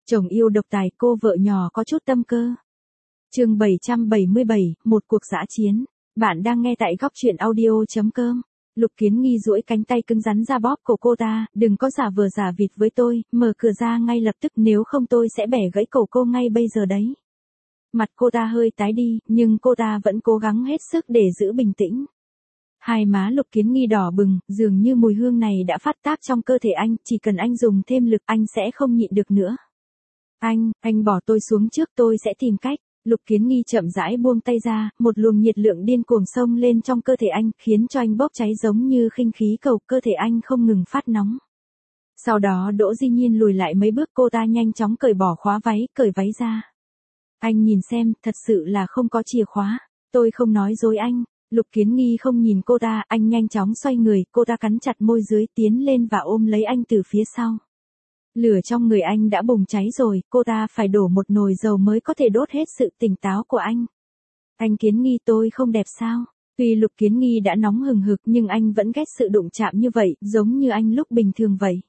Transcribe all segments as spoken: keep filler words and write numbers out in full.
Chồng yêu độc tài, cô vợ nhỏ có chút tâm cơ. Chương bảy trăm bảy mươi bảy, một cuộc dã chiến. Bạn đang nghe tại góc truyện audio chấm com. Lục Kiến Nghi duỗi cánh tay cứng rắn ra bóp cổ cô ta, đừng có giả vờ giả vịt với tôi, mở cửa ra ngay lập tức, nếu không tôi sẽ bẻ gãy cổ cô ngay bây giờ đấy. Mặt cô ta hơi tái đi, nhưng cô ta vẫn cố gắng hết sức để giữ bình tĩnh. Hai má Lục Kiến Nghi đỏ bừng, dường như mùi hương này đã phát tác trong cơ thể anh, chỉ cần anh dùng thêm lực anh sẽ không nhịn được nữa. Anh, anh bỏ tôi xuống trước, tôi sẽ tìm cách. Lục Kiến Nghi chậm rãi buông tay ra, một luồng nhiệt lượng điên cuồng xông lên trong cơ thể anh, khiến cho anh bốc cháy giống như khinh khí cầu, cơ thể anh không ngừng phát nóng. Sau đó Đỗ Di Nhiên lùi lại mấy bước, cô ta nhanh chóng cởi bỏ khóa váy, cởi váy ra. Anh nhìn xem, thật sự là không có chìa khóa. Tôi không nói dối anh. Lục Kiến Nghi không nhìn cô ta, anh nhanh chóng xoay người, cô ta cắn chặt môi dưới, tiến lên và ôm lấy anh từ phía sau. Lửa trong người anh đã bùng cháy rồi, cô ta phải đổ một nồi dầu mới có thể đốt hết sự tỉnh táo của anh. Anh Kiến Nghi, tôi không đẹp sao? Tuy Lục Kiến Nghi đã nóng hừng hực nhưng anh vẫn ghét sự đụng chạm như vậy, giống như anh lúc bình thường vậy.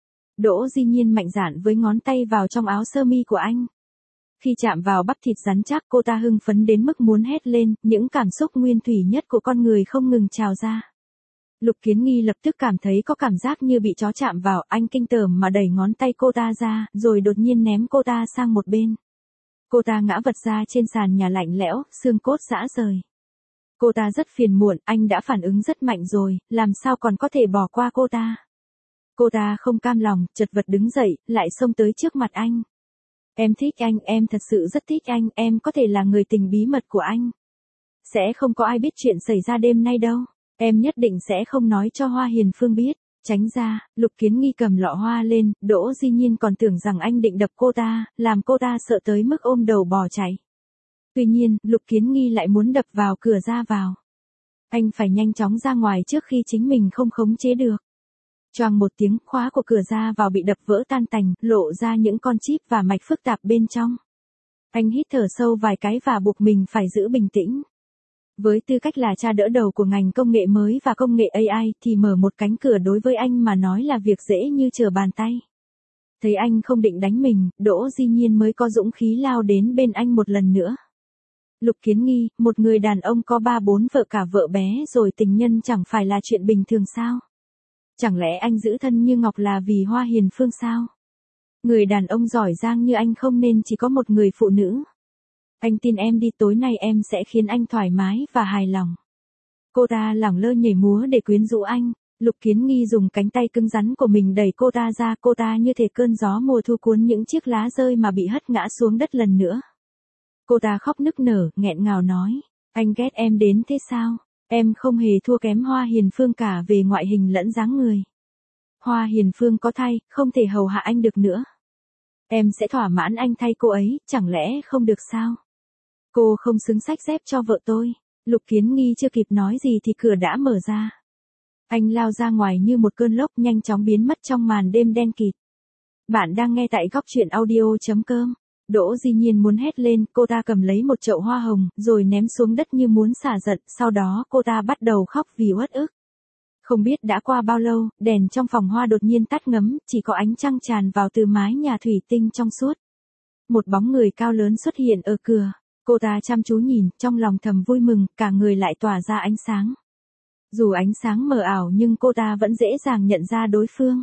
Đỗ Di Nhiên mạnh dạn với ngón tay vào trong áo sơ mi của anh. Khi chạm vào bắp thịt rắn chắc, cô ta hưng phấn đến mức muốn hét lên, những cảm xúc nguyên thủy nhất của con người không ngừng trào ra. Lục Kiến Nghi lập tức cảm thấy có cảm giác như bị chó chạm vào, anh kinh tởm mà đẩy ngón tay cô ta ra, rồi đột nhiên ném cô ta sang một bên. Cô ta ngã vật ra trên sàn nhà lạnh lẽo, xương cốt rã rời. Cô ta rất phiền muộn, anh đã phản ứng rất mạnh rồi, làm sao còn có thể bỏ qua cô ta. Cô ta không cam lòng, chật vật đứng dậy, lại xông tới trước mặt anh. Em thích anh, em thật sự rất thích anh, em có thể là người tình bí mật của anh. Sẽ không có ai biết chuyện xảy ra đêm nay đâu. Em nhất định sẽ không nói cho Hoa Hiền Phương biết. Tránh ra, Lục Kiến Nghi cầm lọ hoa lên, Đỗ Di Nhiên còn tưởng rằng anh định đập cô ta, làm cô ta sợ tới mức ôm đầu bỏ chạy. Tuy nhiên, Lục Kiến Nghi lại muốn đập vào cửa ra vào. Anh phải nhanh chóng ra ngoài trước khi chính mình không khống chế được. Choang một tiếng, khóa của cửa ra vào bị đập vỡ tan tành, lộ ra những con chip và mạch phức tạp bên trong. Anh hít thở sâu vài cái và buộc mình phải giữ bình tĩnh. Với tư cách là cha đỡ đầu của ngành công nghệ mới và công nghệ a i thì mở một cánh cửa đối với anh mà nói là việc dễ như trở bàn tay. Thấy anh không định đánh mình, Đỗ Di Nhiên mới có dũng khí lao đến bên anh một lần nữa. Lục Kiến Nghi, một người đàn ông có ba bốn vợ cả vợ bé rồi tình nhân chẳng phải là chuyện bình thường sao? Chẳng lẽ anh giữ thân như ngọc là vì Hoa Hiền Phương sao? Người đàn ông giỏi giang như anh không nên chỉ có một người phụ nữ. Anh tin em đi, tối nay em sẽ khiến anh thoải mái và hài lòng. Cô ta lẳng lơ nhảy múa để quyến rũ anh. Lục Kiến Nghi dùng cánh tay cứng rắn của mình đẩy cô ta ra, cô ta như thể cơn gió mùa thu cuốn những chiếc lá rơi mà bị hất ngã xuống đất lần nữa. Cô ta khóc nức nở, nghẹn ngào nói, anh ghét em đến thế sao? Em không hề thua kém Hoa Hiền Phương cả về ngoại hình lẫn dáng người. Hoa Hiền Phương có thai, không thể hầu hạ anh được nữa. Em sẽ thỏa mãn anh thay cô ấy, chẳng lẽ không được sao? Cô không xứng xách dép cho vợ tôi. Lục Kiến Nghi chưa kịp nói gì thì cửa đã mở ra. Anh lao ra ngoài như một cơn lốc, nhanh chóng biến mất trong màn đêm đen kịt. Bạn đang nghe tại góc truyện audio chấm com. Đỗ Di Nhiên muốn hét lên, cô ta cầm lấy một chậu hoa hồng, rồi ném xuống đất như muốn xả giận, sau đó cô ta bắt đầu khóc vì uất ức. Không biết đã qua bao lâu, đèn trong phòng hoa đột nhiên tắt ngấm, chỉ có ánh trăng tràn vào từ mái nhà thủy tinh trong suốt. Một bóng người cao lớn xuất hiện ở cửa. Cô ta chăm chú nhìn, trong lòng thầm vui mừng, cả người lại tỏa ra ánh sáng. Dù ánh sáng mờ ảo nhưng cô ta vẫn dễ dàng nhận ra đối phương.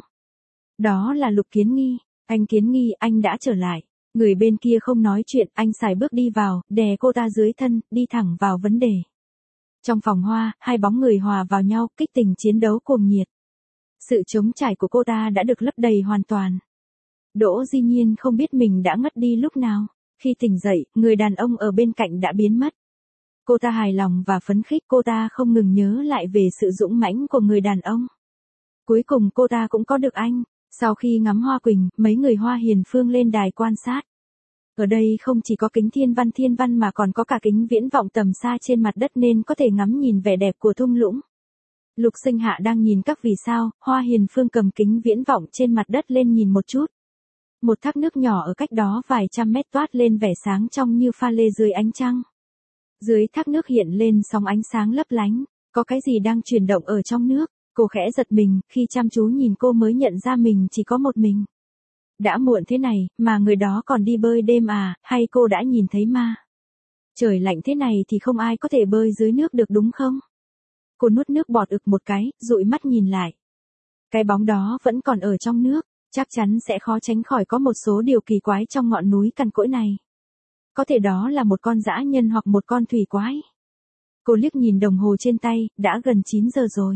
Đó là Lục Kiến Nghi. Anh Kiến Nghi, anh đã trở lại. Người bên kia không nói chuyện, anh sải bước đi vào, đè cô ta dưới thân, đi thẳng vào vấn đề. Trong phòng hoa, hai bóng người hòa vào nhau, kích tình chiến đấu cuồng nhiệt. Sự trống trải của cô ta đã được lấp đầy hoàn toàn. Đỗ Di Nhiên không biết mình đã ngất đi lúc nào. Khi tỉnh dậy, người đàn ông ở bên cạnh đã biến mất. Cô ta hài lòng và phấn khích, cô ta không ngừng nhớ lại về sự dũng mãnh của người đàn ông. Cuối cùng cô ta cũng có được anh. Sau khi ngắm hoa quỳnh, mấy người Hoa Hiền Phương lên đài quan sát. Ở đây không chỉ có kính thiên văn thiên văn mà còn có cả kính viễn vọng tầm xa trên mặt đất nên có thể ngắm nhìn vẻ đẹp của thung lũng. Lục Sinh Hạ đang nhìn các vì sao, Hoa Hiền Phương cầm kính viễn vọng trên mặt đất lên nhìn một chút. Một thác nước nhỏ ở cách đó vài trăm mét toát lên vẻ sáng trong như pha lê dưới ánh trăng. Dưới thác nước hiện lên sóng ánh sáng lấp lánh, có cái gì đang chuyển động ở trong nước. Cô khẽ giật mình, khi chăm chú nhìn cô mới nhận ra mình chỉ có một mình. Đã muộn thế này, mà người đó còn đi bơi đêm à, hay cô đã nhìn thấy ma? Trời lạnh thế này thì không ai có thể bơi dưới nước được đúng không? Cô nuốt nước bọt ực một cái, dụi mắt nhìn lại. Cái bóng đó vẫn còn ở trong nước, chắc chắn sẽ khó tránh khỏi có một số điều kỳ quái trong ngọn núi cằn cỗi này. Có thể đó là một con dã nhân hoặc một con thủy quái. Cô liếc nhìn đồng hồ trên tay, đã gần chín giờ rồi.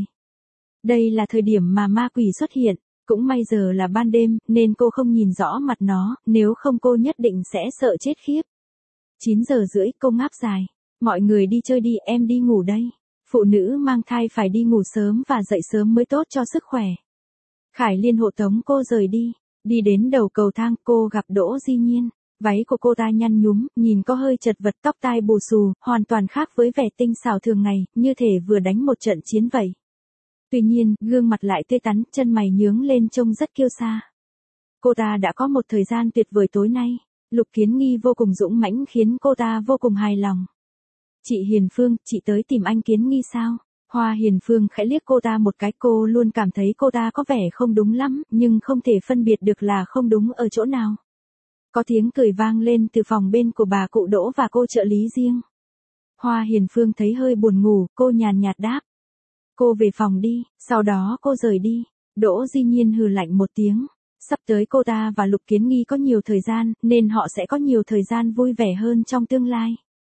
Đây là thời điểm mà ma quỷ xuất hiện, cũng may giờ là ban đêm, nên cô không nhìn rõ mặt nó, nếu không cô nhất định sẽ sợ chết khiếp. chín giờ rưỡi, cô ngáp dài. Mọi người đi chơi đi, em đi ngủ đây. Phụ nữ mang thai phải đi ngủ sớm và dậy sớm mới tốt cho sức khỏe. Khải Liên hộ tống cô rời đi. Đi đến đầu cầu thang, cô gặp Đỗ Di Nhiên. Váy của cô ta nhăn nhúm, nhìn có hơi chật vật, tóc tai bù xù, hoàn toàn khác với vẻ tinh xảo thường ngày, như thể vừa đánh một trận chiến vậy. Tuy nhiên, gương mặt lại tươi tắn, chân mày nhướng lên trông rất kiêu sa. Cô ta đã có một thời gian tuyệt vời tối nay. Lục Kiến Nghi vô cùng dũng mãnh khiến cô ta vô cùng hài lòng. Chị Hiền Phương, chị tới tìm anh Kiến Nghi sao? Hoa Hiền Phương khẽ liếc cô ta một cái, cô luôn cảm thấy cô ta có vẻ không đúng lắm, nhưng không thể phân biệt được là không đúng ở chỗ nào. Có tiếng cười vang lên từ phòng bên của bà cụ Đỗ và cô trợ lý riêng. Hoa Hiền Phương thấy hơi buồn ngủ, cô nhàn nhạt đáp. Cô về phòng đi, sau đó cô rời đi. Đỗ Di Nhiên hừ lạnh một tiếng. Sắp tới cô ta và Lục Kiến Nghi có nhiều thời gian, nên họ sẽ có nhiều thời gian vui vẻ hơn trong tương lai.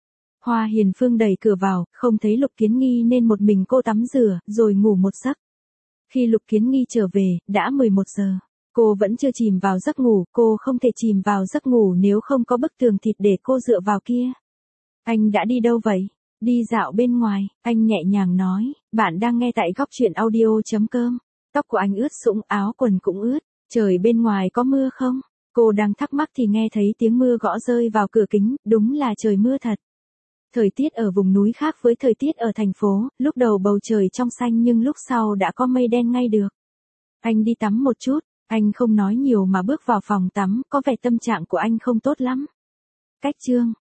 Hoa Hiền Phương đẩy cửa vào, không thấy Lục Kiến Nghi nên một mình cô tắm rửa, rồi ngủ một giấc. Khi Lục Kiến Nghi trở về, đã mười một giờ. Cô vẫn chưa chìm vào giấc ngủ, cô không thể chìm vào giấc ngủ nếu không có bức tường thịt để cô dựa vào kia. Anh đã đi đâu vậy? Đi dạo bên ngoài, anh nhẹ nhàng nói, bạn đang nghe tại góc truyện audio chấm com. Tóc của anh ướt sũng, áo quần cũng ướt, trời bên ngoài có mưa không? Cô đang thắc mắc thì nghe thấy tiếng mưa gõ rơi vào cửa kính, đúng là trời mưa thật. Thời tiết ở vùng núi khác với thời tiết ở thành phố, lúc đầu bầu trời trong xanh nhưng lúc sau đã có mây đen ngay được. Anh đi tắm một chút, anh không nói nhiều mà bước vào phòng tắm, có vẻ tâm trạng của anh không tốt lắm. Cách chương